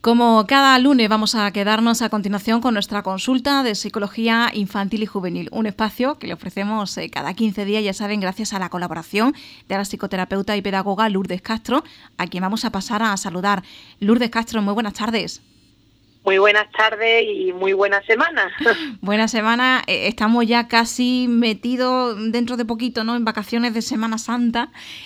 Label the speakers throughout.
Speaker 1: Como cada lunes vamos a quedarnos a continuación con nuestra consulta de psicología infantil y juvenil, un espacio que le ofrecemos cada 15 días, ya saben, gracias a la colaboración de la psicoterapeuta y pedagoga Lourdes Castro, a quien vamos a pasar a saludar. Lourdes Castro, muy buenas tardes.
Speaker 2: Muy buenas tardes y muy buena semana.
Speaker 1: Buena semana, estamos ya casi metidos dentro de poquito, ¿no? En vacaciones de Semana Santa.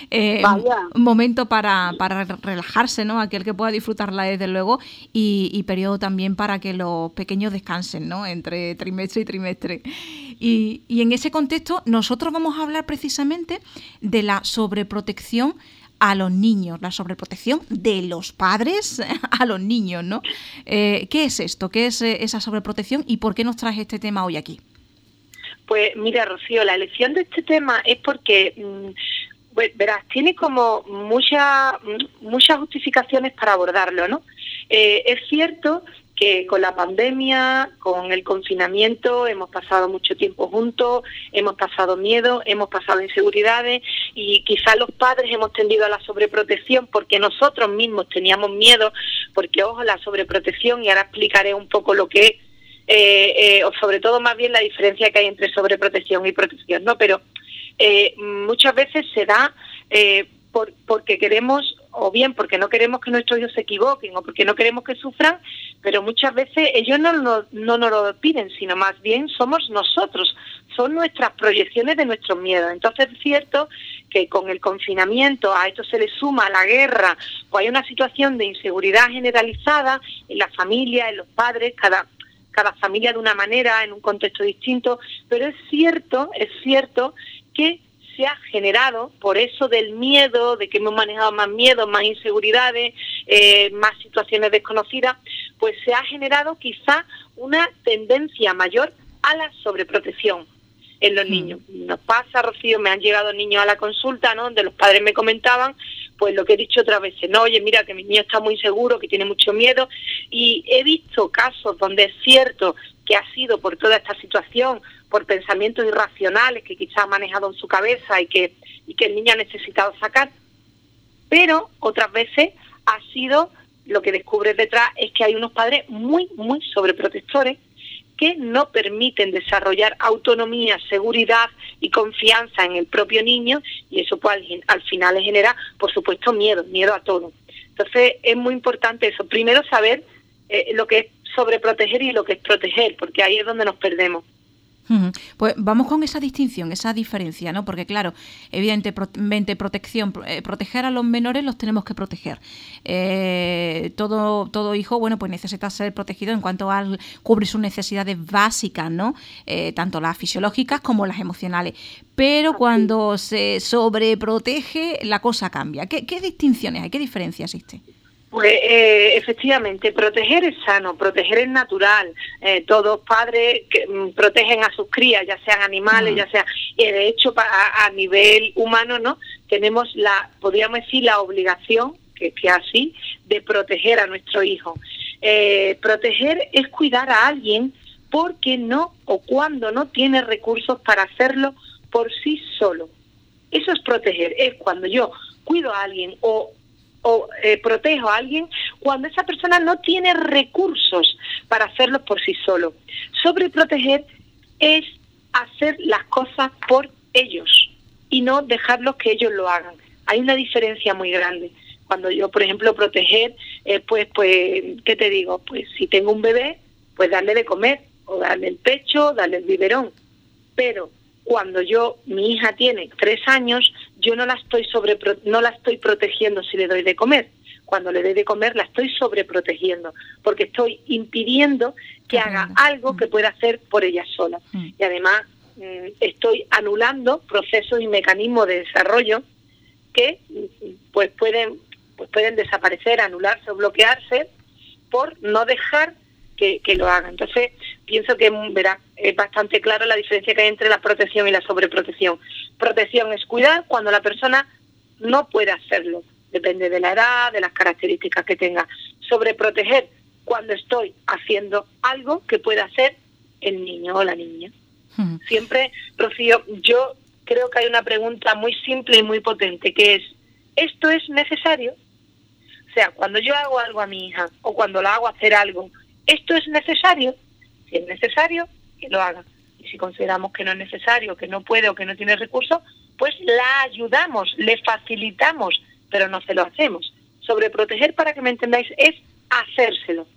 Speaker 1: Un momento para relajarse, ¿no? Aquel que pueda disfrutarla desde luego y periodo también para que los pequeños descansen, ¿no? Entre trimestre y trimestre. Y en ese contexto nosotros vamos a hablar precisamente de la sobreprotección a los niños, la sobreprotección de los padres a los niños, ¿no? ¿Qué es esto? ¿Qué es esa sobreprotección y por qué nos traes este tema hoy aquí?
Speaker 2: Pues mira, Rocío, la elección de este tema es porque, verás, tiene como muchas justificaciones para abordarlo, ¿no? Es cierto que con la pandemia, con el confinamiento, hemos pasado mucho tiempo juntos, hemos pasado miedo, hemos pasado inseguridades y quizás los padres hemos tendido a la sobreprotección porque nosotros mismos teníamos miedo, porque ojo, la sobreprotección, y ahora explicaré un poco lo que es, o sobre todo más bien la diferencia que hay entre sobreprotección y protección, ¿no? Pero muchas veces se da porque queremos, o bien porque no queremos que nuestros hijos se equivoquen, o porque no queremos que sufran, pero muchas veces ellos no nos lo piden, sino más bien somos nosotros, son nuestras proyecciones de nuestros miedos. Entonces es cierto que con el confinamiento a esto se le suma la guerra, pues hay una situación de inseguridad generalizada en la familia, en los padres, cada familia de una manera, en un contexto distinto, pero es cierto que se ha generado, por eso del miedo, de que hemos manejado más miedo, más inseguridades, más situaciones desconocidas, pues se ha generado quizá una tendencia mayor a la sobreprotección en los niños. Nos pasa, Rocío, me han llegado niños a la consulta, ¿no?, donde los padres me comentaban, pues lo que he dicho otras veces, no, oye, mira, que mi niño está muy inseguro, que tiene mucho miedo, y he visto casos donde es cierto que ha sido por toda esta situación, por pensamientos irracionales que quizás ha manejado en su cabeza y que el niño ha necesitado sacar, pero otras veces ha sido, lo que descubres detrás es que hay unos padres muy, muy sobreprotectores que no permiten desarrollar autonomía, seguridad y confianza en el propio niño, y eso pues al final le genera, por supuesto, miedo a todo. Entonces es muy importante eso, primero saber lo que es sobreproteger y lo que es proteger, porque ahí es donde nos perdemos.
Speaker 1: Pues vamos con esa distinción, esa diferencia, ¿no? Porque claro, evidentemente proteger a los menores los tenemos que proteger. Todo hijo, bueno, pues necesita ser protegido en cuanto a cubrir sus necesidades básicas, ¿no? Tanto las fisiológicas como las emocionales. Pero cuando se sobreprotege, la cosa cambia. ¿Qué distinciones hay? ¿Qué diferencia existe?
Speaker 2: Pues efectivamente, proteger es sano, proteger es natural. Todos padres que protegen a sus crías, ya sean animales, ya sea, de hecho a nivel humano, ¿no?, tenemos podríamos decir, la obligación, que así, de proteger a nuestro hijo. Proteger es cuidar a alguien porque no o cuando no tiene recursos para hacerlo por sí solo. Eso es proteger, es cuando yo cuido a alguien o protejo a alguien cuando esa persona no tiene recursos para hacerlo por sí solo. Sobreproteger es hacer las cosas por ellos y no dejarlos que ellos lo hagan. Hay una diferencia muy grande. Cuando yo, por ejemplo, proteger, pues, ¿qué te digo? Pues si tengo un bebé, pues darle de comer, o darle el pecho, darle el biberón. Pero cuando mi hija tiene 3 años, yo no la estoy protegiendo si le doy de comer. Cuando le doy de comer la estoy sobreprotegiendo, porque estoy impidiendo que haga algo que pueda hacer por ella sola. Y además estoy anulando procesos y mecanismos de desarrollo que pues pueden desaparecer, anularse o bloquearse por no dejar que lo hagan. Entonces, pienso que es bastante clara la diferencia que hay entre la protección y la sobreprotección. Protección es cuidar cuando la persona no puede hacerlo, depende de la edad, de las características que tenga. Sobreproteger cuando estoy haciendo algo que pueda hacer el niño o la niña. Siempre, Rocío, yo creo que hay una pregunta muy simple y muy potente, que es, ¿esto es necesario? O sea, cuando yo hago algo a mi hija o cuando la hago hacer algo, ¿esto es necesario? Si es necesario, que lo haga. Y si consideramos que no es necesario, que no puede o que no tiene recursos, pues la ayudamos, le facilitamos, pero no se lo hacemos. Sobreproteger, para que me entendáis, es hacérselo.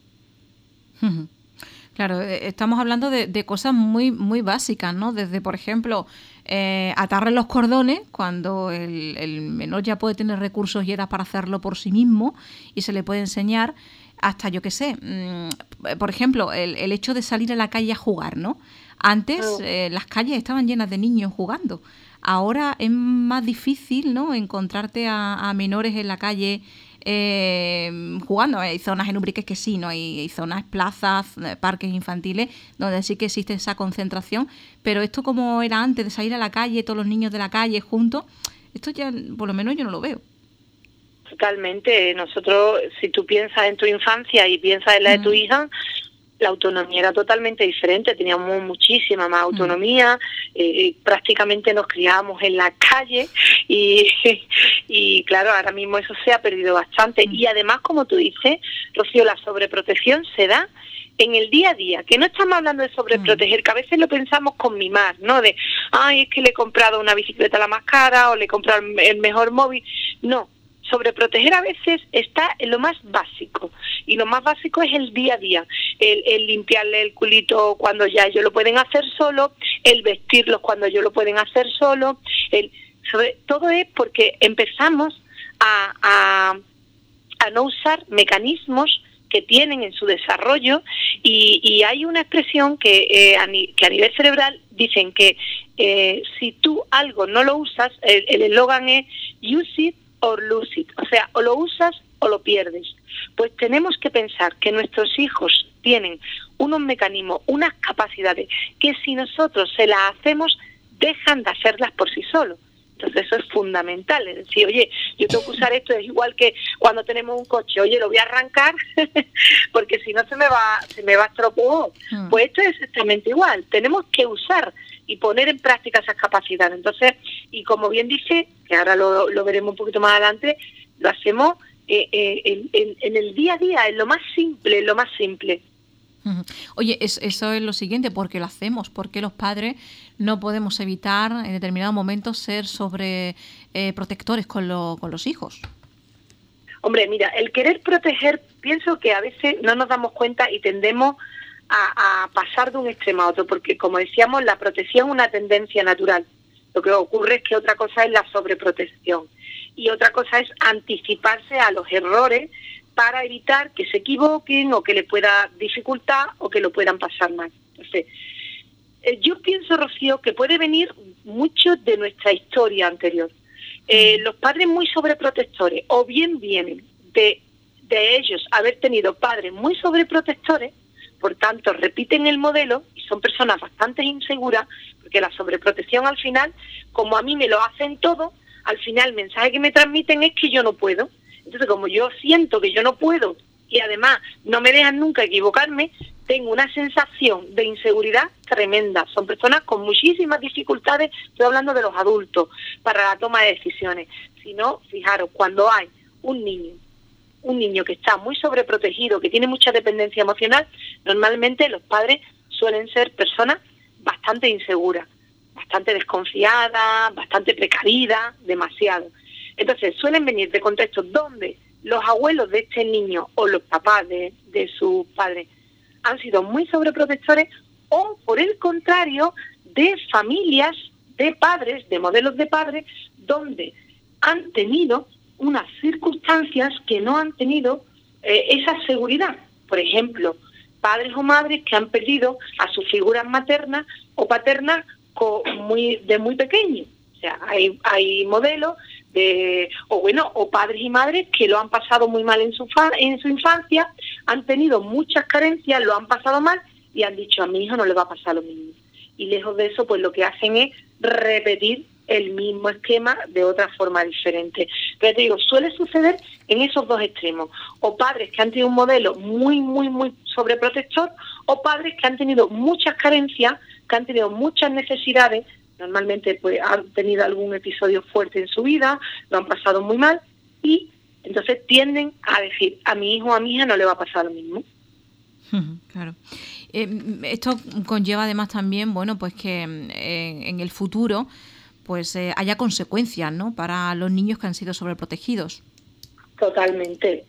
Speaker 1: Claro, estamos hablando de cosas muy muy básicas, ¿no? Desde, por ejemplo, atarle los cordones cuando el menor ya puede tener recursos y edad para hacerlo por sí mismo y se le puede enseñar, hasta, yo qué sé, por ejemplo, el hecho de salir a la calle a jugar, ¿no? Antes las calles estaban llenas de niños jugando. Ahora es más difícil, ¿no?, encontrarte a menores en la calle jugando. Hay zonas en Ubrique que sí, ¿no? Hay zonas, plazas, parques infantiles donde sí que existe esa concentración, pero esto como era antes de salir a la calle, todos los niños de la calle juntos, esto ya por lo menos yo no lo veo.
Speaker 2: Totalmente. Nosotros, si tú piensas en tu infancia y piensas en la de tu hija, la autonomía era totalmente diferente, teníamos muchísima más autonomía, prácticamente nos criábamos en la calle y claro, ahora mismo eso se ha perdido bastante. Y además, como tú dices, Rocío, la sobreprotección se da en el día a día, que no estamos hablando de sobreproteger, que a veces lo pensamos con mimar, ¿no? De, ay, es que le he comprado una bicicleta la más cara o le he comprado el mejor móvil. No. Sobreproteger a veces está en lo más básico, y lo más básico es el día a día, el limpiarle el culito cuando ya ellos lo pueden hacer solo, el vestirlos cuando ellos lo pueden hacer solo, todo es porque empezamos a no usar mecanismos que tienen en su desarrollo, y hay una expresión que a nivel cerebral dicen que si tú algo no lo usas, el eslogan es use it or lose it, o sea, o lo usas o lo pierdes. Pues tenemos que pensar que nuestros hijos tienen unos mecanismos, unas capacidades que si nosotros se las hacemos, dejan de hacerlas por sí solos. Entonces eso es fundamental, es decir, oye, yo tengo que usar esto, es igual que cuando tenemos un coche, oye, lo voy a arrancar porque si no se me va a estropear. Pues esto es exactamente igual, tenemos que usar y poner en práctica esas capacidades. Entonces, y como bien dice, que ahora lo veremos un poquito más adelante, lo hacemos en el día a día, en lo más simple.
Speaker 1: Oye, eso es lo siguiente, ¿por qué lo hacemos? ¿Por qué los padres no podemos evitar en determinados momentos ser protectores con los hijos?
Speaker 2: Hombre, mira, el querer proteger, pienso que a veces no nos damos cuenta y tendemos a pasar de un extremo a otro, porque como decíamos, la protección es una tendencia natural. Lo que ocurre es que otra cosa es la sobreprotección y otra cosa es anticiparse a los errores para evitar que se equivoquen o que le pueda dificultar o que lo puedan pasar mal. Entonces, yo pienso, Rocío, que puede venir mucho de nuestra historia anterior. Los padres muy sobreprotectores, o bien vienen de ellos haber tenido padres muy sobreprotectores, por tanto repiten el modelo y son personas bastante inseguras, porque la sobreprotección al final, como a mí me lo hacen todo, al final el mensaje que me transmiten es que yo no puedo. Entonces, como yo siento que yo no puedo y además no me dejan nunca equivocarme, tengo una sensación de inseguridad tremenda. Son personas con muchísimas dificultades, estoy hablando de los adultos, para la toma de decisiones. Si no, fijaros, cuando hay un niño que está muy sobreprotegido, que tiene mucha dependencia emocional, normalmente los padres suelen ser personas bastante inseguras, bastante desconfiadas, bastante precavidas, demasiado. Entonces suelen venir de contextos donde los abuelos de este niño o los papás de sus padres han sido muy sobreprotectores, o por el contrario, de familias de padres, de modelos de padres, donde han tenido unas circunstancias que no han tenido esa seguridad. Por ejemplo, padres o madres que han perdido a sus figuras maternas o paternas de muy pequeños. O sea, hay modelos o padres y madres que lo han pasado muy mal en su infancia, han tenido muchas carencias, lo han pasado mal y han dicho, a mi hijo no le va a pasar lo mismo. Y lejos de eso, pues lo que hacen es repetir el mismo esquema de otra forma diferente. Pero te digo, suele suceder en esos dos extremos, o padres que han tenido un modelo muy, muy, muy sobreprotector, o padres que han tenido muchas carencias, que han tenido muchas necesidades, normalmente pues han tenido algún episodio fuerte en su vida, lo han pasado muy mal, y Entonces tienden a decir, a mi hijo o a mi hija no le va a pasar lo mismo.
Speaker 1: Claro. Esto conlleva además también, bueno, pues que en el futuro pues haya consecuencias, ¿no?, para los niños que han sido sobreprotegidos.
Speaker 2: Totalmente.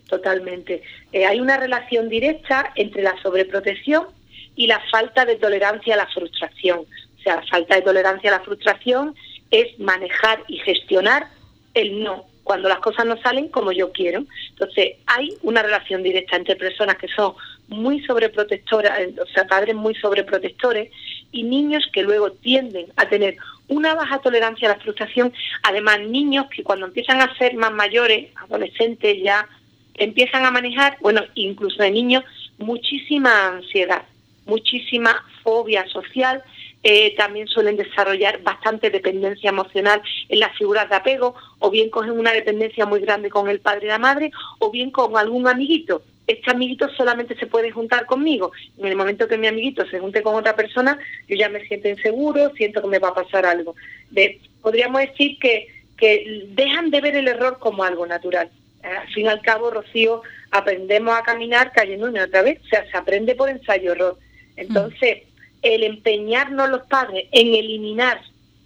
Speaker 2: Hay una relación directa entre la sobreprotección y la falta de tolerancia a la frustración. O sea, la falta de tolerancia a la frustración es manejar y gestionar el no, cuando las cosas no salen como yo quiero. Entonces, hay una relación directa entre personas que son muy sobreprotectoras, o sea, padres muy sobreprotectores, y niños que luego tienden a tener una baja tolerancia a la frustración. Además, niños que cuando empiezan a ser más mayores, adolescentes, ya empiezan a manejar, bueno, incluso de niños, muchísima ansiedad, muchísima fobia social. También suelen desarrollar bastante dependencia emocional en las figuras de apego, o bien cogen una dependencia muy grande con el padre y la madre, o bien con algún amiguito. Este amiguito solamente se puede juntar conmigo. En el momento que mi amiguito se junte con otra persona, yo ya me siento inseguro, siento que me va a pasar algo. Podríamos decir que dejan de ver el error como algo natural. Al fin y al cabo, Rocío, aprendemos a caminar cayendo una y otra vez. O sea, se aprende por ensayo-error. Entonces, el empeñarnos los padres en eliminar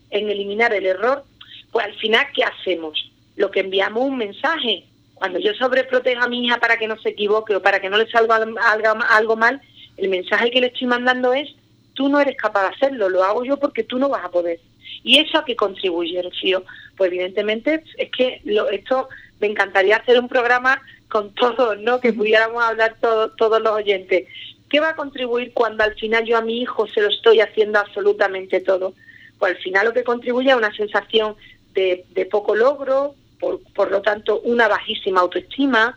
Speaker 2: el error, pues al final, ¿qué hacemos? Lo que enviamos un mensaje. Cuando yo sobreprotejo a mi hija para que no se equivoque o para que no le salga algo mal, el mensaje que le estoy mandando es: tú no eres capaz de hacerlo, lo hago yo porque tú no vas a poder. ¿Y eso a qué contribuye, Rocío? Pues evidentemente es que esto me encantaría hacer un programa con todos, ¿no?, que pudiéramos hablar todos los oyentes. ¿Qué va a contribuir cuando al final yo a mi hijo se lo estoy haciendo absolutamente todo? Pues al final lo que contribuye es una sensación de poco logro, por lo tanto una bajísima autoestima,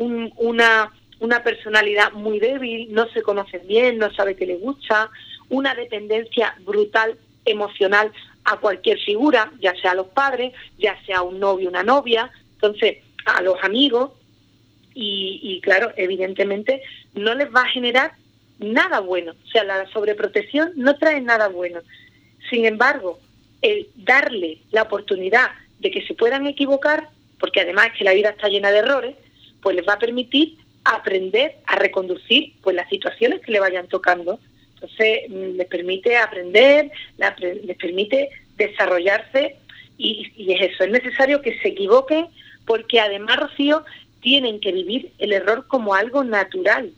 Speaker 2: una personalidad muy débil, no se conocen bien, no sabe qué le gusta, una dependencia brutal emocional a cualquier figura, ya sea a los padres, ya sea un novio, una novia, entonces a los amigos, y claro, evidentemente no les va a generar nada bueno. O sea, la sobreprotección no trae nada bueno. Sin embargo, el darle la oportunidad de que se puedan equivocar, porque además es que la vida está llena de errores, pues les va a permitir aprender a reconducir pues las situaciones que le vayan tocando. Entonces, les permite aprender, les permite desarrollarse, y es eso, es necesario que se equivoquen, porque además, Rocío, tienen que vivir el error como algo natural.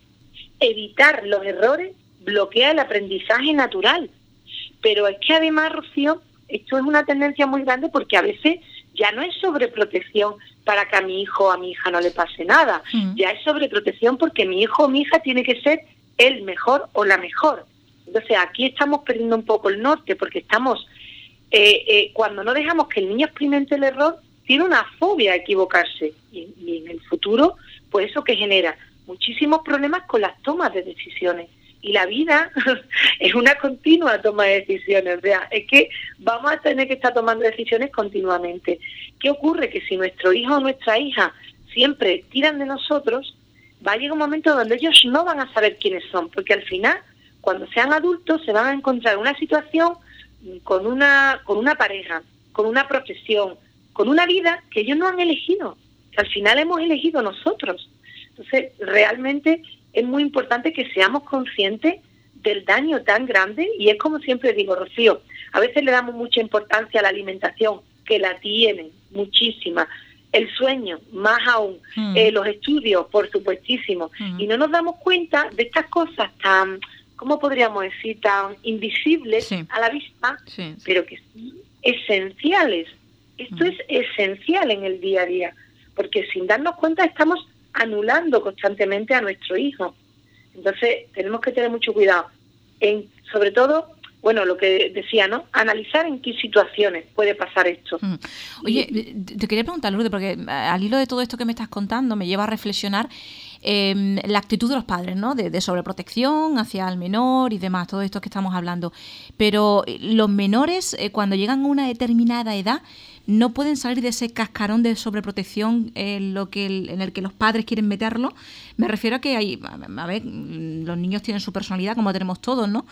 Speaker 2: Evitar los errores bloquea el aprendizaje natural. Pero es que además, Rocío, esto es una tendencia muy grande, porque a veces ya no es sobreprotección para que a mi hijo o a mi hija no le pase nada. Ya es sobreprotección porque mi hijo o mi hija tiene que ser el mejor o la mejor. Entonces aquí estamos perdiendo un poco el norte, porque estamos cuando no dejamos que el niño experimente el error, tiene una fobia a equivocarse, y en el futuro, pues eso que genera muchísimos problemas con las tomas de decisiones. Y la vida es una continua toma de decisiones. O sea, es que vamos a tener que estar tomando decisiones continuamente. ¿Qué ocurre? Que si nuestro hijo o nuestra hija siempre tiran de nosotros, va a llegar un momento donde ellos no van a saber quiénes son, porque al final, cuando sean adultos, se van a encontrar en una situación con una pareja, con una profesión, con una vida que ellos no han elegido, que al final hemos elegido nosotros. Entonces, realmente es muy importante que seamos conscientes del daño tan grande, y es como siempre digo, Rocío, a veces le damos mucha importancia a la alimentación, que la tienen muchísima, el sueño, más aún, los estudios, por supuestísimo, y no nos damos cuenta de estas cosas tan, ¿cómo podríamos decir?, tan invisibles a la vista, pero que son esenciales. Esto es esencial en el día a día, porque sin darnos cuenta estamos anulando constantemente a nuestro hijo. Entonces tenemos que tener mucho cuidado en, sobre todo, bueno, lo que decía, ¿no?, analizar en qué situaciones puede pasar esto.
Speaker 1: Oye, te quería preguntar, Lourdes, porque al hilo de todo esto que me estás contando me lleva a reflexionar la actitud de los padres, ¿no?, de sobreprotección hacia el menor y demás, todo esto que estamos hablando. Pero los menores, cuando llegan a una determinada edad, no pueden salir de ese cascarón de sobreprotección en el que los padres quieren meterlo. Me refiero a que a ver, los niños tienen su personalidad, como tenemos todos, ¿no?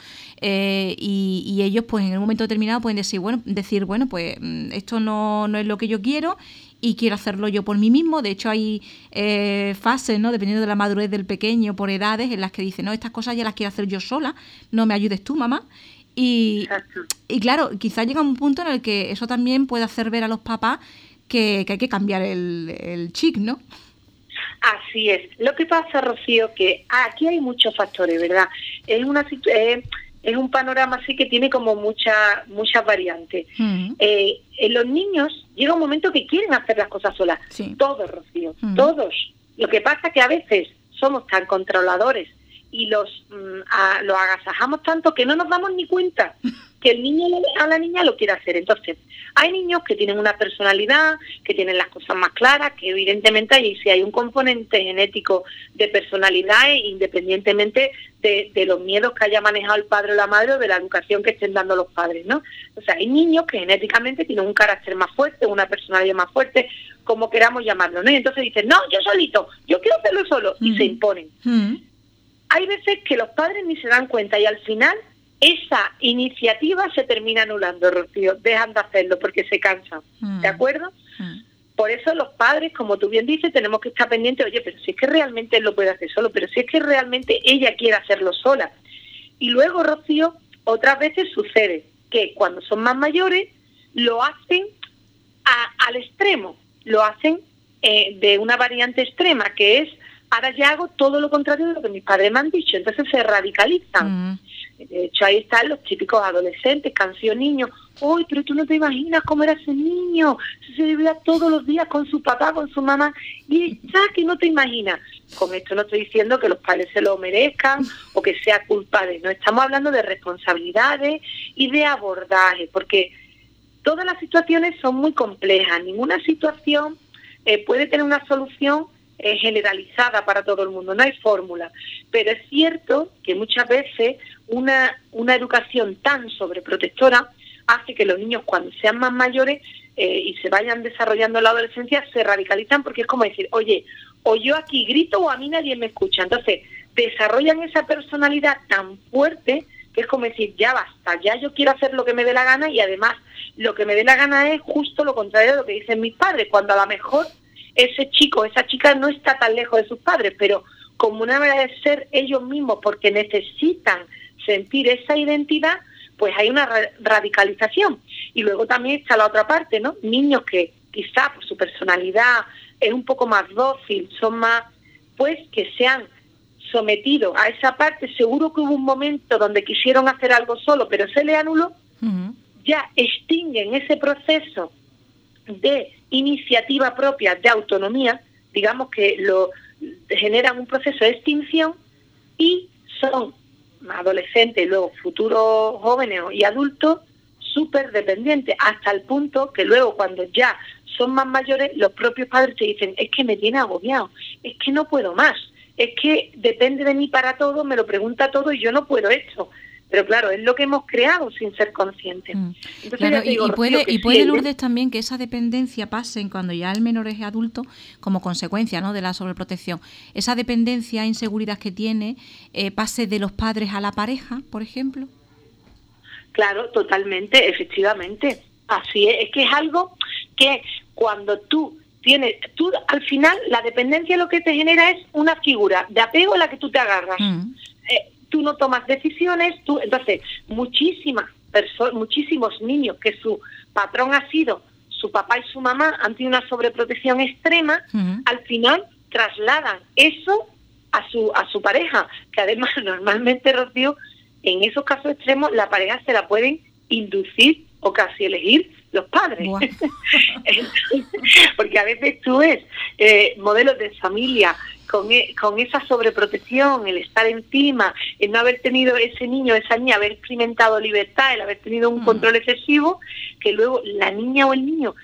Speaker 1: Y ellos, pues en un momento determinado pueden decir, bueno, pues esto no es lo que yo quiero, y quiero hacerlo yo por mí mismo. De hecho, hay fases, ¿no?, dependiendo de la madurez del pequeño, por edades, en las que dice, no, estas cosas ya las quiero hacer yo sola, no me ayudes tú, mamá. Y claro, quizás llega un punto en el que eso también puede hacer ver a los papás que hay que cambiar el chip, ¿no?
Speaker 2: Así es. Lo que pasa, Rocío, que aquí hay muchos factores, ¿verdad? Es un panorama así que tiene como muchas variantes. En los niños llega un momento que quieren hacer las cosas solas. Sí. Todos, Rocío, todos. Lo que pasa es que a veces somos tan controladores y los agasajamos tanto que no nos damos ni cuenta que el niño a la niña lo quiere hacer. Entonces, hay niños que tienen una personalidad, que tienen las cosas más claras, que evidentemente hay un componente genético de personalidad, independientemente de los miedos que haya manejado el padre o la madre o de la educación que estén dando los padres, ¿no? O sea, hay niños que genéticamente tienen un carácter más fuerte, una personalidad más fuerte, como queramos llamarlo, ¿no? Y entonces dicen, no, yo solito, yo quiero hacerlo solo, y se imponen. Hay veces que los padres ni se dan cuenta y al final esa iniciativa se termina anulando, Rocío, dejan de hacerlo porque se cansan, ¿de acuerdo? Por eso los padres, como tú bien dices, tenemos que estar pendientes, oye, pero si es que realmente él lo puede hacer solo, pero si es que realmente ella quiere hacerlo sola. Y luego, Rocío, otras veces sucede que cuando son más mayores lo hacen al extremo, lo hacen de una variante extrema, que es, ahora ya hago todo lo contrario de lo que mis padres me han dicho, entonces se radicalizan. De hecho, ahí están los típicos adolescentes que han sido niños. ¡Uy, pero tú no te imaginas cómo era ese niño! Se vivía todos los días con su papá, con su mamá. Y ya que no te imaginas. Con esto no estoy diciendo que los padres se lo merezcan o que sea culpable. No, estamos hablando de responsabilidades y de abordaje, porque todas las situaciones son muy complejas. Ninguna situación puede tener una solución generalizada para todo el mundo, no hay fórmula, pero es cierto que muchas veces una educación tan sobreprotectora hace que los niños cuando sean más mayores y se vayan desarrollando en la adolescencia se radicalizan, porque es como decir, oye, o yo aquí grito o a mí nadie me escucha. Entonces desarrollan esa personalidad tan fuerte que es como decir, ya basta, ya yo quiero hacer lo que me dé la gana, y además lo que me dé la gana es justo lo contrario de lo que dicen mis padres, cuando a lo mejor ese chico, esa chica no está tan lejos de sus padres, pero como una manera de ser ellos mismos, porque necesitan sentir esa identidad, pues hay una radicalización. Y luego también está la otra parte, ¿no? Niños que quizá por su personalidad es un poco más dócil, son más, pues que se han sometido a esa parte. Seguro que hubo un momento donde quisieron hacer algo solo, pero se le anuló, ya extinguen ese proceso de iniciativa propia, de autonomía, digamos que lo generan un proceso de extinción y son adolescentes, luego futuros jóvenes y adultos súper dependientes, hasta el punto que luego cuando ya son más mayores, los propios padres te dicen, es que me tiene agobiado, es que no puedo más, es que depende de mí para todo, me lo pregunta todo y yo no puedo esto. Pero claro, es lo que hemos creado sin ser conscientes. Entonces,
Speaker 1: claro, digo, y puede, Lourdes, también que esa dependencia pase cuando ya el menor es adulto como consecuencia, ¿no?, de la sobreprotección. Esa dependencia, inseguridad que tiene, pase de los padres a la pareja, por ejemplo.
Speaker 2: Claro, totalmente, efectivamente. Así es que es algo que cuando tú al final la dependencia lo que te genera es una figura de apego a la que tú te agarras. Tú no tomas decisiones, entonces muchísimos niños que su patrón ha sido su papá y su mamá, han tenido una sobreprotección extrema, al final trasladan eso a su pareja, que además normalmente, Rocío, en esos casos extremos la pareja se la pueden inducir o casi elegir los padres. Porque a veces tú ves modelos de familia con esa sobreprotección, el estar encima, el no haber tenido ese niño, esa niña, haber experimentado libertad, el haber tenido un control excesivo, que luego la niña o el niño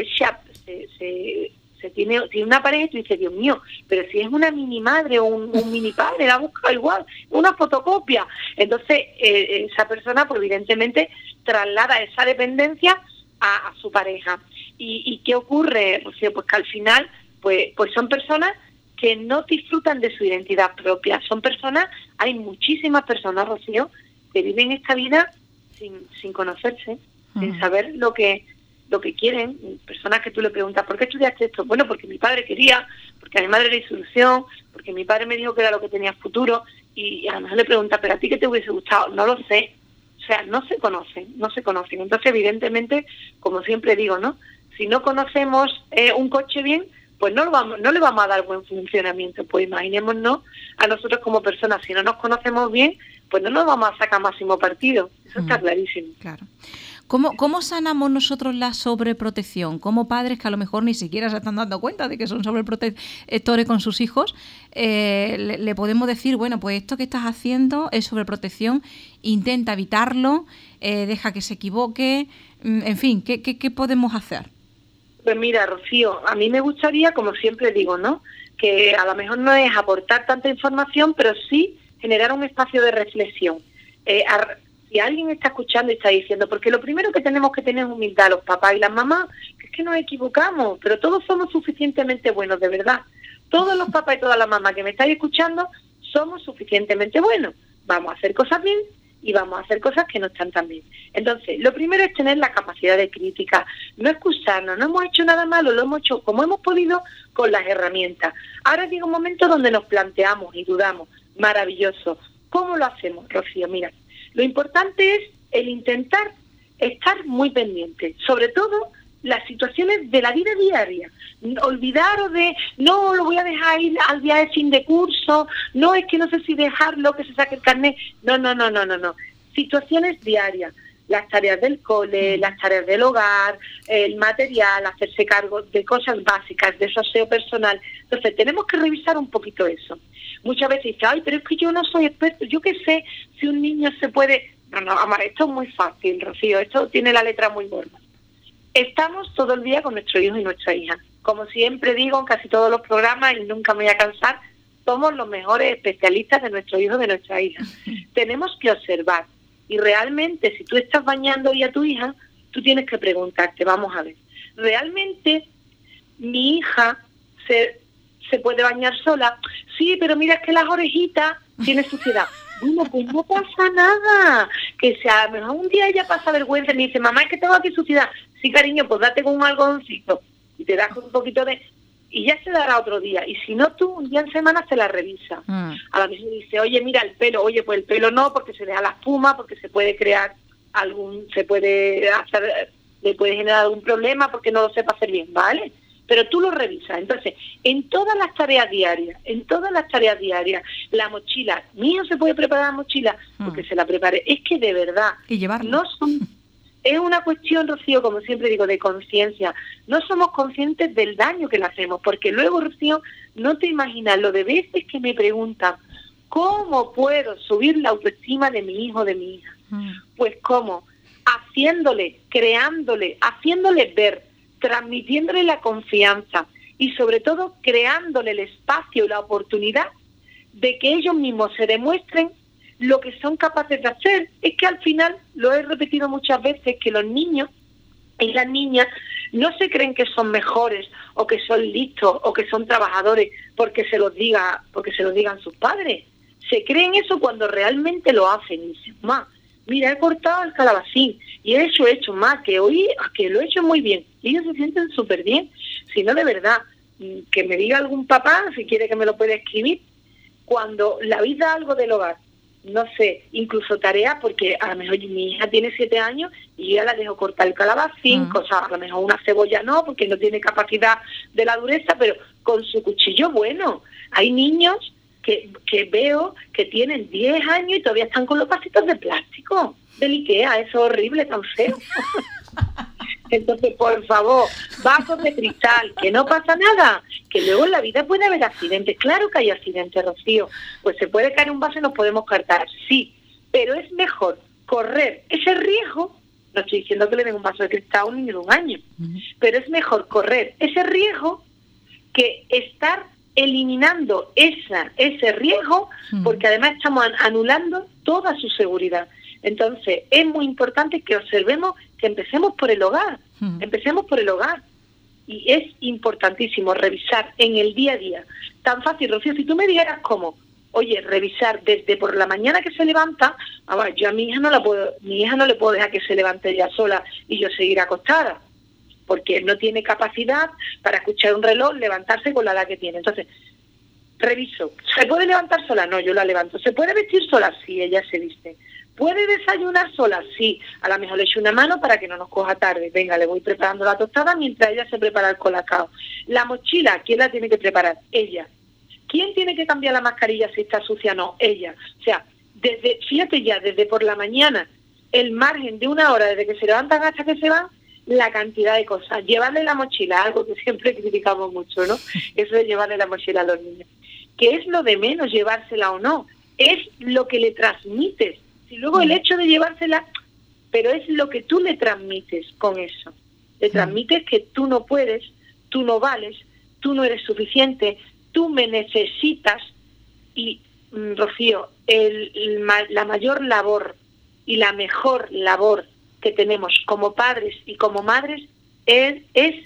Speaker 2: tiene una pareja y tú dices, Dios mío, pero si es una mini madre o un mini padre, la busca igual, una fotocopia. Entonces esa persona pues evidentemente traslada esa dependencia a su pareja. ¿Y qué ocurre, Rocío? Pues que al final pues son personas que no disfrutan de su identidad propia. Son personas, hay muchísimas personas, Rocío, que viven esta vida sin conocerse, sin saber lo que lo que quieren, personas que tú le preguntas, ¿por qué estudiaste esto? Bueno, porque mi padre quería, porque a mi madre le hizo ilusión, porque mi padre me dijo que era lo que tenía futuro, y a lo mejor le preguntas, ¿pero a ti qué te hubiese gustado? No lo sé. O sea, no se conocen. Entonces, evidentemente, como siempre digo, ¿no? Si no conocemos un coche bien, pues no le vamos a dar buen funcionamiento. Pues imaginémonos a nosotros como personas, si no nos conocemos bien, pues no nos vamos a sacar máximo partido. Eso está clarísimo.
Speaker 1: Claro. ¿Cómo sanamos nosotros la sobreprotección? Como padres que a lo mejor ni siquiera se están dando cuenta de que son sobreprotectores con sus hijos, le podemos decir, bueno, pues esto que estás haciendo es sobreprotección, intenta evitarlo, deja que se equivoque, en fin, ¿qué podemos hacer?
Speaker 2: Pues mira, Rocío, a mí me gustaría, como siempre digo, ¿no?, que a lo mejor no es aportar tanta información, pero sí generar un espacio de reflexión. Si alguien está escuchando y está diciendo, porque lo primero que tenemos que tener es humildad, los papás y las mamás, es que nos equivocamos, pero todos somos suficientemente buenos, de verdad. Todos los papás y todas las mamás que me estáis escuchando somos suficientemente buenos. Vamos a hacer cosas bien y vamos a hacer cosas que no están tan bien. Entonces, lo primero es tener la capacidad de crítica, no excusarnos, no hemos hecho nada malo, lo hemos hecho como hemos podido con las herramientas. Ahora llega un momento donde nos planteamos y dudamos. Maravilloso. ¿Cómo lo hacemos, Rocío? Mira, lo importante es el intentar estar muy pendiente, sobre todo las situaciones de la vida diaria. Olvidaros de, no, lo voy a dejar ir al día de fin de curso, no, es que no sé si dejarlo, que se saque el carnet. No. Situaciones diarias, las tareas del cole, las tareas del hogar, el material, hacerse cargo de cosas básicas, de su aseo personal. Entonces, tenemos que revisar un poquito eso. Muchas veces dice, ay, pero es que yo no soy experto, yo qué sé si un niño se puede... No, amor, esto es muy fácil, Rocío, esto tiene la letra muy gorda. Estamos todo el día con nuestros hijos y nuestras hijas. Como siempre digo en casi todos los programas, y nunca me voy a cansar, somos los mejores especialistas de nuestros hijos y de nuestras hijas. Tenemos que observar. Y realmente, si tú estás bañando hoy a tu hija, tú tienes que preguntarte, vamos a ver, ¿realmente mi hija se puede bañar sola? Sí, pero mira, es que las orejitas tienen suciedad. Bueno, pues no pasa nada. Que si a lo mejor un día ella pasa vergüenza y me dice, mamá, es que tengo aquí suciedad. Sí, cariño, pues date con un algodoncito y te das con un poquito de... Y ya se dará otro día. Y si no, tú un día en semana se la revisa. A la vez dice, oye, mira el pelo. Oye, pues el pelo no, porque se deja la espuma, porque se puede crear le puede generar algún problema porque no lo sepa hacer bien, ¿vale? Pero tú lo revisas. Entonces, en todas las tareas diarias, la mochila, mi hijo se puede preparar la mochila, porque se la prepare. Es que de verdad,
Speaker 1: y llevarla.
Speaker 2: Es una cuestión, Rocío, como siempre digo, de conciencia. No somos conscientes del daño que le hacemos, porque luego, Rocío, no te imaginas lo de veces que me preguntan, ¿cómo puedo subir la autoestima de mi hijo o de mi hija? Pues cómo, haciéndole, creándole, haciéndole ver, transmitiéndole la confianza y sobre todo creándole el espacio y la oportunidad de que ellos mismos se demuestren lo que son capaces de hacer. Es que al final, lo he repetido muchas veces, que los niños y las niñas no se creen que son mejores o que son listos o que son trabajadores porque se los digan sus padres. Se creen eso cuando realmente lo hacen y dicen, mamá, mira, he cortado el calabacín y he hecho más, que hoy que lo he hecho muy bien. Y ellos se sienten súper bien. Si no, de verdad, que me diga algún papá, si quiere que me lo pueda escribir, cuando la vida algo del hogar, no sé, incluso tareas, porque a lo mejor mi hija tiene 7 años y yo ya la dejo cortar el calabacín, cosas, a lo mejor una cebolla no, porque no tiene capacidad de la dureza, pero con su cuchillo bueno. Hay niños que veo que tienen 10 años y todavía están con los vasitos de plástico del Ikea, eso es horrible, tan feo. Entonces, por favor, vasos de cristal, que no pasa nada, que luego en la vida puede haber accidentes. Claro que hay accidentes, Rocío. Pues se puede caer un vaso y nos podemos cortar, sí, pero es mejor correr ese riesgo. No estoy diciendo que le den un vaso de cristal a un niño de 1 año, pero es mejor correr ese riesgo que estar eliminando ese riesgo, porque además estamos anulando toda su seguridad. Entonces, es muy importante que observemos, que empecemos por el hogar, y es importantísimo revisar en el día a día. Tan fácil, Rocío, si tú me dijeras cómo, oye, revisar desde por la mañana que se levanta, yo a mi hija no le puedo dejar que se levante ella sola y yo seguir acostada. porque no tiene capacidad para escuchar un reloj, levantarse con la edad que tiene. Entonces, reviso. ¿Se puede levantar sola? No, yo la levanto. ¿Se puede vestir sola? Sí, ella se viste. ¿Puede desayunar sola? Sí. A lo mejor le echo una mano para que no nos coja tarde. Venga, le voy preparando la tostada mientras ella se prepara el colacao. La mochila, ¿quién la tiene que preparar? Ella. ¿Quién tiene que cambiar la mascarilla si está sucia? No, ella. O sea, fíjate ya, desde por la mañana, el margen de una hora desde que se levantan hasta que se van, la cantidad de cosas. Llevarle la mochila, algo que siempre criticamos mucho, ¿no? Eso de llevarle la mochila a los niños. ¿Qué es lo de menos llevársela o no? Es lo que le transmites. Si luego el hecho de llevársela, pero es lo que tú le transmites con eso. Le transmites que tú no puedes, tú no vales, tú no eres suficiente, tú me necesitas. Y, Rocío, la mayor labor y la mejor labor que tenemos como padres y como madres es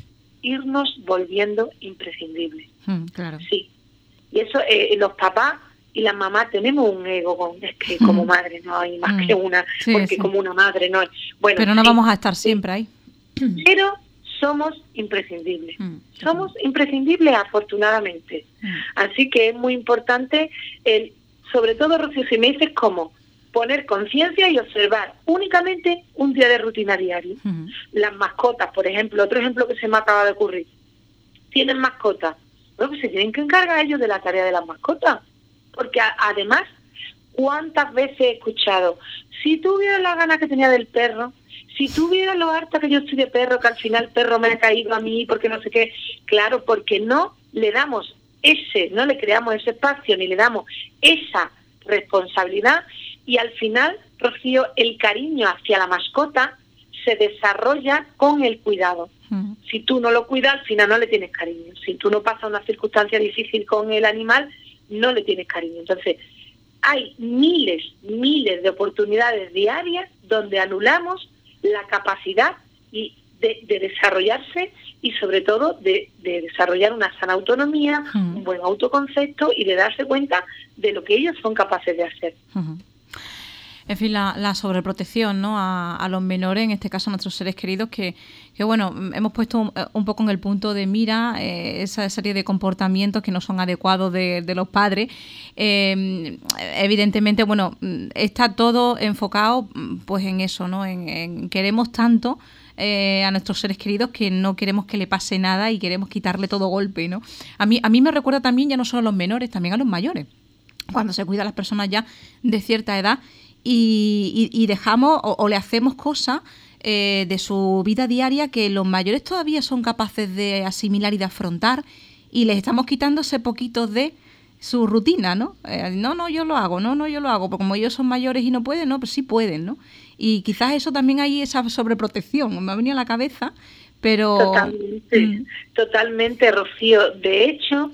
Speaker 2: irnos volviendo imprescindibles.
Speaker 1: Claro.
Speaker 2: Sí. Y eso, los papás y las mamás tenemos un ego, es que como madre no hay más que una, sí, porque sí, como una madre no hay. Bueno,
Speaker 1: pero no sí, vamos a estar siempre ahí.
Speaker 2: Pero somos imprescindibles. Somos imprescindibles, afortunadamente. Así que es muy importante, sobre todo, Rocío, si me dices cómo, poner conciencia y observar únicamente un día de rutina diario. Las mascotas, por ejemplo, otro ejemplo que se me acaba de ocurrir. ¿Tienen mascotas? Bueno, pues se tienen que encargar ellos de la tarea de las mascotas. Porque además, ¿cuántas veces he escuchado? Si tú vieras la gana que tenía del perro, si tú vieras lo harta que yo estoy de perro, que al final el perro me ha caído a mí, porque no sé qué. Claro, porque no le damos no le creamos ese espacio, ni le damos esa responsabilidad, y al final, Rocío, el cariño hacia la mascota se desarrolla con el cuidado. Si tú no lo cuidas, al final no le tienes cariño. Si tú no pasas una circunstancia difícil con el animal, no le tienes cariño. Entonces, hay miles de oportunidades diarias donde anulamos la capacidad de desarrollarse y sobre todo de desarrollar una sana autonomía, un buen autoconcepto y de darse cuenta de lo que ellos son capaces de hacer.
Speaker 1: En fin, la sobreprotección, ¿no?, a los menores, en este caso a nuestros seres queridos, que bueno, hemos puesto un poco en el punto de mira esa serie de comportamientos que no son adecuados de los padres. Evidentemente, bueno, está todo enfocado pues en eso, ¿no?, en queremos tanto a nuestros seres queridos que no queremos que le pase nada y queremos quitarle todo golpe, ¿no? A mí me recuerda también ya no solo a los menores, también a los mayores, cuando se cuida a las personas ya de cierta edad y dejamos o le hacemos cosas de su vida diaria que los mayores todavía son capaces de asimilar y de afrontar, y les estamos quitando ese poquito de su rutina, ¿no? No, yo lo hago, no, yo lo hago, porque como ellos son mayores y no pueden, no, pues sí pueden, ¿no? Y quizás eso también hay esa sobreprotección, me ha venido a la cabeza, pero...
Speaker 2: Totalmente, Rocío. De hecho,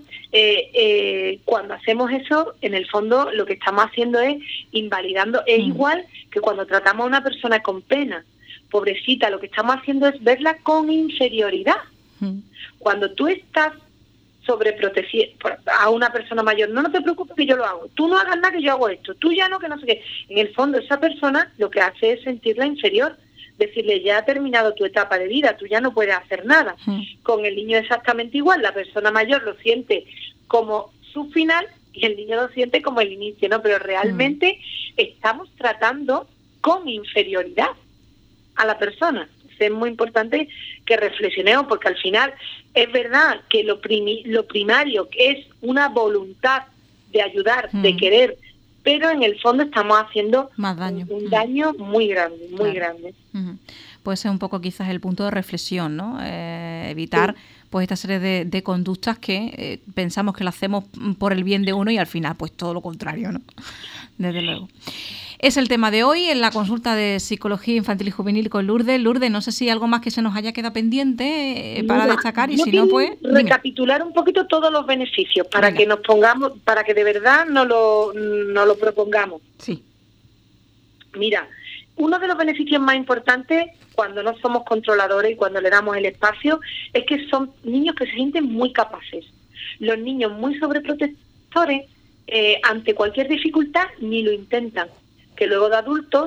Speaker 2: cuando hacemos eso, en el fondo lo que estamos haciendo es invalidando, es igual que cuando tratamos a una persona con pena. Pobrecita, lo que estamos haciendo es verla con inferioridad. Cuando tú estás sobreprotegiendo a una persona mayor, no te preocupes que yo lo hago, tú no hagas nada que yo hago esto, tú ya no, que no sé qué. En el fondo esa persona lo que hace es sentirla inferior, decirle ya ha terminado tu etapa de vida, tú ya no puedes hacer nada. Con el niño exactamente igual, la persona mayor lo siente como su final y el niño lo siente como el inicio, ¿no? Pero realmente estamos tratando con inferioridad a la persona. Es muy importante que reflexionemos, porque al final es verdad que lo primario es una voluntad de ayudar, de querer, pero en el fondo estamos haciendo
Speaker 1: más daño.
Speaker 2: Un daño muy grande, muy grande.
Speaker 1: Puede ser un poco quizás el punto de reflexión, ¿no? Evitar pues esta serie de conductas que pensamos que lo hacemos por el bien de uno y al final pues todo lo contrario, ¿no? Desde luego. Es el tema de hoy en la consulta de Psicología Infantil y Juvenil con Lourdes. Lourdes, no sé si hay algo más que se nos haya quedado pendiente para destacar, y si no, pues...
Speaker 2: recapitular un poquito todos los beneficios para que nos pongamos, para que de verdad no lo propongamos.
Speaker 1: Sí.
Speaker 2: Mira, uno de los beneficios más importantes cuando no somos controladores y cuando le damos el espacio es que son niños que se sienten muy capaces. Los niños muy sobreprotectores ante cualquier dificultad ni lo intentan, que luego de adultos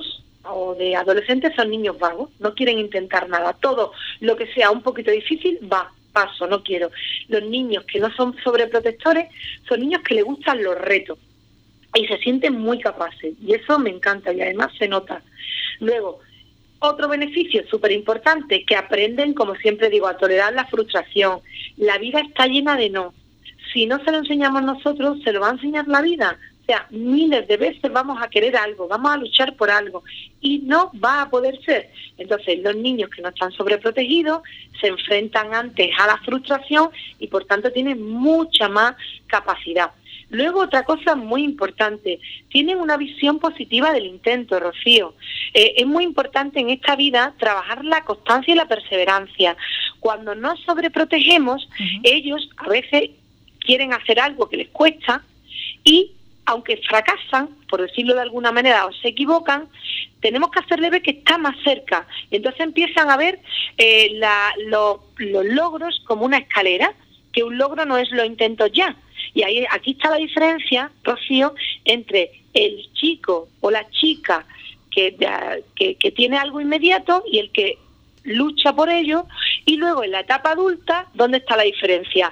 Speaker 2: o de adolescentes son niños vagos, no quieren intentar nada. Todo lo que sea un poquito difícil, paso, no quiero. Los niños que no son sobreprotectores son niños que les gustan los retos y se sienten muy capaces, y eso me encanta y además se nota. Luego, otro beneficio súper importante, que aprenden, como siempre digo, a tolerar la frustración. La vida está llena de no. Si no se lo enseñamos nosotros, se lo va a enseñar la vida. O sea, miles de veces vamos a querer algo, vamos a luchar por algo y no va a poder ser. Entonces, los niños que no están sobreprotegidos se enfrentan antes a la frustración y por tanto tienen mucha más capacidad. Luego, otra cosa muy importante, tienen una visión positiva del intento, Rocío. Es muy importante en esta vida trabajar la constancia y la perseverancia. Cuando nos sobreprotegemos, ellos a veces quieren hacer algo que les cuesta y, aunque fracasan, por decirlo de alguna manera, o se equivocan, tenemos que hacerle ver que está más cerca. Y entonces empiezan a ver los logros como una escalera, que un logro no es lo intento ya. Y aquí está la diferencia, Rocío, entre el chico o la chica que tiene algo inmediato y el que lucha por ello. Y luego en la etapa adulta, ¿dónde está la diferencia?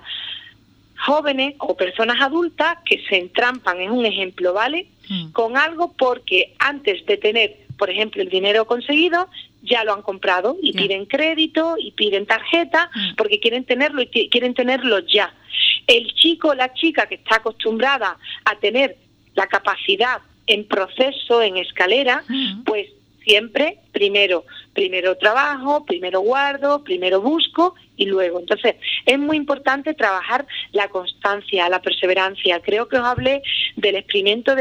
Speaker 2: Jóvenes o personas adultas que se entrampan, es un ejemplo, ¿vale? Con algo porque antes de tener, por ejemplo, el dinero conseguido, ya lo han comprado y piden crédito y piden tarjeta porque quieren tenerlo y quieren tenerlo ya. El chico o la chica que está acostumbrada a tener la capacidad en proceso, en escalera, pues siempre primero trabajo, primero guardo, primero busco y luego. Entonces, es muy importante trabajar la constancia, la perseverancia. Creo que os hablé del experimento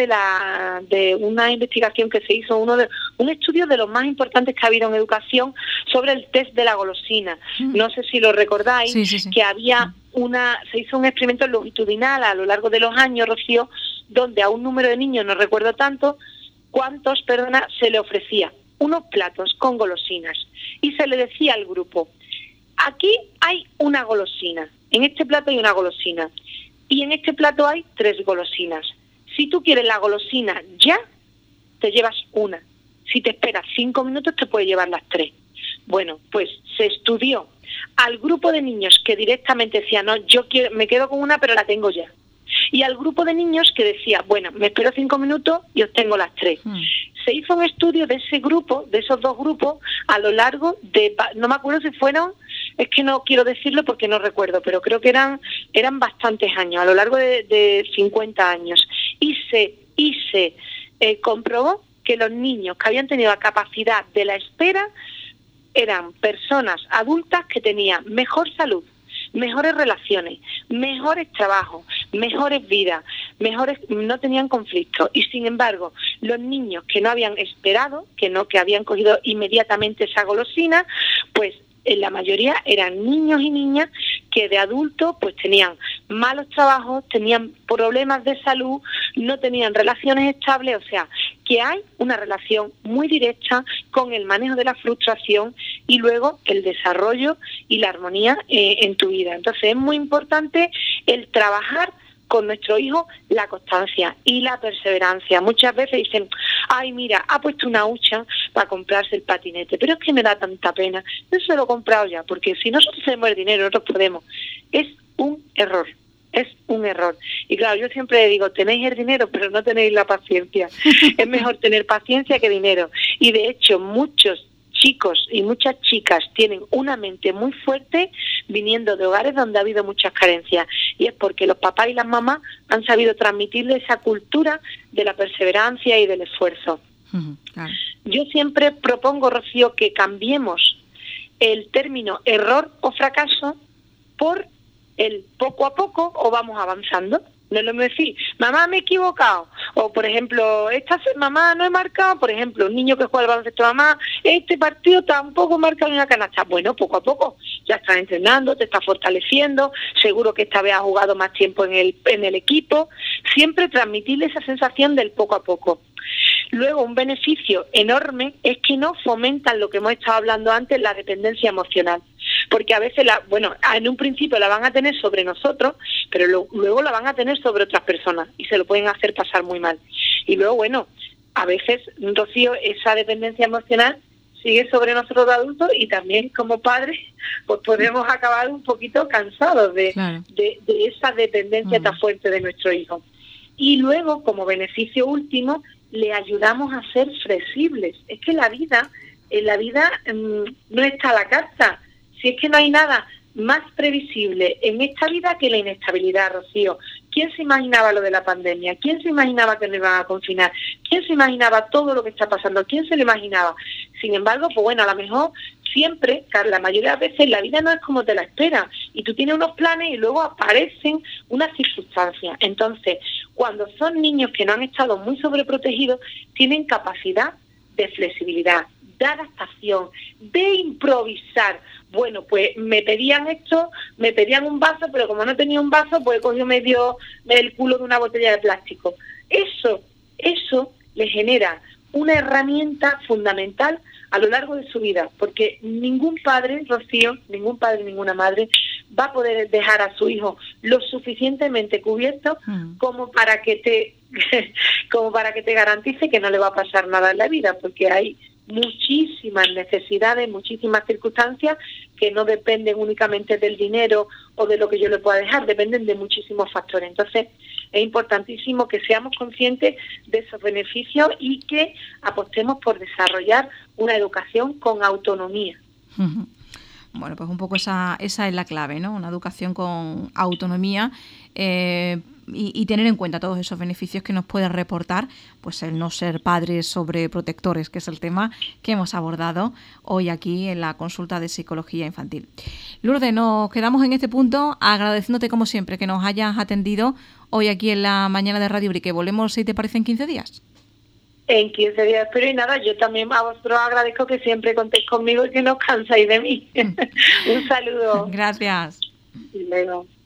Speaker 2: de una investigación que se hizo, un estudio de los más importantes que ha habido en educación sobre el test de la golosina. No sé si lo recordáis, sí. Que había se hizo un experimento longitudinal a lo largo de los años, Rocío, donde a un número de niños, no recuerdo cuántos, se le ofrecía unos platos con golosinas y se le decía al grupo: aquí hay una golosina, en este plato hay una golosina y en este plato hay 3 golosinas. Si tú quieres la golosina ya, te llevas una. Si te esperas 5 minutos, te puedes llevar las 3. Bueno, pues se estudió al grupo de niños que directamente decía: no, me quedo con una, pero la tengo ya. Y al grupo de niños que decía: bueno, me espero 5 minutos y obtengo las 3. Se hizo un estudio de ese grupo, de esos dos grupos, a lo largo de, no me acuerdo si fueron, es que no quiero decirlo porque no recuerdo, pero creo que eran bastantes años, a lo largo de 50 años. Y se comprobó que los niños que habían tenido la capacidad de la espera eran personas adultas que tenían mejor salud, mejores relaciones, mejores trabajos, mejores vidas, no tenían conflictos. Y sin embargo, los niños que no habían esperado, que habían cogido inmediatamente esa golosina, pues en la mayoría eran niños y niñas que de adultos pues tenían malos trabajos, tenían problemas de salud, no tenían relaciones estables. O sea, que hay una relación muy directa con el manejo de la frustración y luego el desarrollo y la armonía en tu vida. Entonces es muy importante el trabajar con nuestro hijo la constancia y la perseverancia. Muchas veces dicen: ay, mira, ha puesto una hucha para comprarse el patinete, pero es que me da tanta pena, yo se lo he comprado ya, porque si nosotros tenemos el dinero, nosotros podemos. Es un error. Y claro, yo siempre digo: tenéis el dinero, pero no tenéis la paciencia. Es mejor tener paciencia que dinero. Y de hecho, muchos chicos y muchas chicas tienen una mente muy fuerte viniendo de hogares donde ha habido muchas carencias, y es porque los papás y las mamás han sabido transmitirle esa cultura de la perseverancia y del esfuerzo. Claro. Yo siempre propongo, Rocío, que cambiemos el término error o fracaso por el poco a poco o vamos avanzando. No es lo mismo decir: mamá, me he equivocado. O, por ejemplo, mamá, no he marcado. Por ejemplo, un niño que juega al baloncesto: mamá, este partido tampoco marca una canasta. Bueno, poco a poco. Ya estás entrenando, te estás fortaleciendo. Seguro que esta vez has jugado más tiempo en el equipo. Siempre transmitirle esa sensación del poco a poco. Luego, un beneficio enorme es que no fomentan lo que hemos estado hablando antes, la dependencia emocional. Porque a veces, en un principio la van a tener sobre nosotros, pero luego la van a tener sobre otras personas y se lo pueden hacer pasar muy mal. Y luego, a veces, Rocío, esa dependencia emocional sigue sobre nosotros de adultos y también como padres pues podemos acabar un poquito cansados de esa dependencia tan fuerte de nuestro hijo. Y luego, como beneficio último, le ayudamos a ser flexibles. Es que en la vida no está a la carta. Si es que no hay nada más previsible en esta vida que la inestabilidad, Rocío. ¿Quién se imaginaba lo de la pandemia? ¿Quién se imaginaba que nos iban a confinar? ¿Quién se imaginaba todo lo que está pasando? ¿Quién se lo imaginaba? Sin embargo, pues bueno, a lo mejor siempre, la mayoría de las veces, la vida no es como te la esperas. Y tú tienes unos planes y luego aparecen unas circunstancias. Entonces, cuando son niños que no han estado muy sobreprotegidos, tienen capacidad de flexibilidad, de adaptación, de improvisar. Bueno, pues me pedían esto, me pedían un vaso, pero como no tenía un vaso, pues cogió medio el culo de una botella de plástico. Eso le genera una herramienta fundamental a lo largo de su vida, porque ningún padre, Rocío, ningún padre, ninguna madre va a poder dejar a su hijo lo suficientemente cubierto como para que te garantice que no le va a pasar nada en la vida, porque hay muchísimas necesidades, muchísimas circunstancias que no dependen únicamente del dinero o de lo que yo le pueda dejar, dependen de muchísimos factores. Entonces, es importantísimo que seamos conscientes de esos beneficios y que apostemos por desarrollar una educación con autonomía.
Speaker 1: Bueno, pues un poco esa es la clave, ¿no? Una educación con autonomía y tener en cuenta todos esos beneficios que nos puede reportar pues el no ser padres sobreprotectores, que es el tema que hemos abordado hoy aquí en la consulta de psicología infantil. Lourdes, nos quedamos en este punto agradeciéndote como siempre que nos hayas atendido hoy aquí en la mañana de Radio Uri, que volvemos, si te parece, en 15 días.
Speaker 2: En 15 días, pero y nada, yo también a vosotros agradezco que siempre contéis conmigo y que no os cansáis de mí. Un saludo.
Speaker 1: Gracias.
Speaker 2: Y luego.